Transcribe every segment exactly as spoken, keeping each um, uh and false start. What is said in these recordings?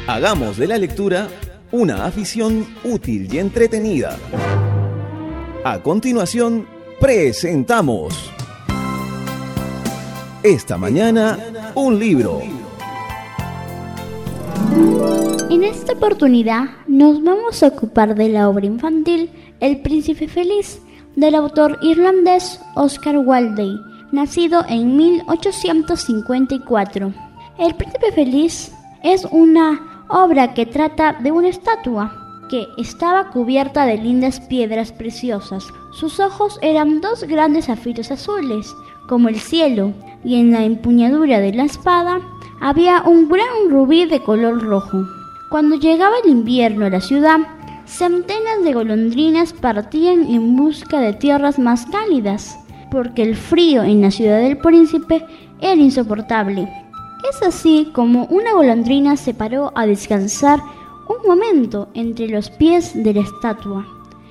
Hagamos de la lectura una afición útil y entretenida. A continuación, presentamos Esta mañana, un libro. En esta oportunidad nos vamos a ocupar de la obra infantil El Príncipe Feliz, del autor irlandés Oscar Wilde, nacido en mil ochocientos cincuenta y cuatro. El Príncipe Feliz es una obra que trata de una estatua que estaba cubierta de lindas piedras preciosas. Sus ojos eran dos grandes zafiros azules, como el cielo, y en la empuñadura de la espada había un gran rubí de color rojo. Cuando llegaba el invierno a la ciudad, centenas de golondrinas partían en busca de tierras más cálidas, porque el frío en la ciudad del príncipe era insoportable. Es así como una golondrina se paró a descansar un momento entre los pies de la estatua,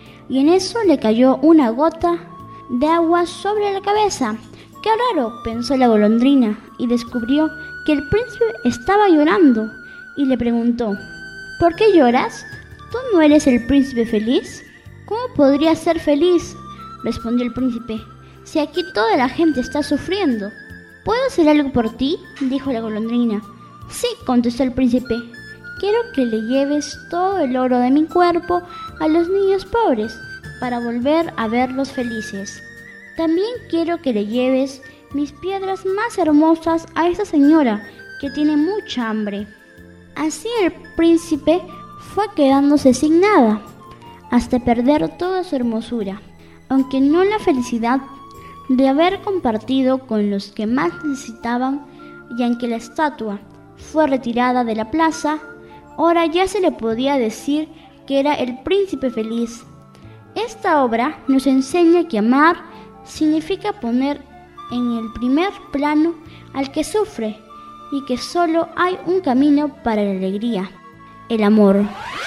y en eso le cayó una gota de agua sobre la cabeza. ¡Qué raro!, pensó la golondrina, y descubrió que el príncipe estaba llorando, y le preguntó: ¿por qué lloras? ¿Tú no eres el príncipe feliz? ¿Cómo podría ser feliz?, respondió el príncipe, si aquí toda la gente está sufriendo. ¿Puedo hacer algo por ti?, dijo la golondrina. Sí, contestó el príncipe. Quiero que le lleves todo el oro de mi cuerpo a los niños pobres para volver a verlos felices. También quiero que le lleves mis piedras más hermosas a esa señora que tiene mucha hambre. Así el príncipe fue quedándose sin nada, hasta perder toda su hermosura, aunque no la felicidad de haber compartido con los que más necesitaban, y aunque la estatua fue retirada de la plaza, ahora ya se le podía decir que era el príncipe feliz. Esta obra nos enseña que amar significa poner en el primer plano al que sufre, y que solo hay un camino para la alegría: el amor.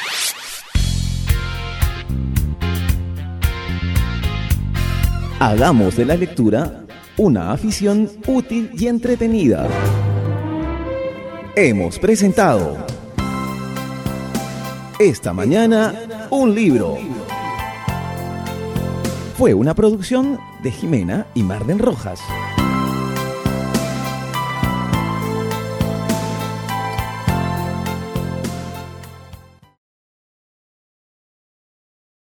Hagamos de la lectura una afición útil y entretenida. Hemos presentado Esta mañana, un libro. Fue una producción de Jimena y Marden Rojas.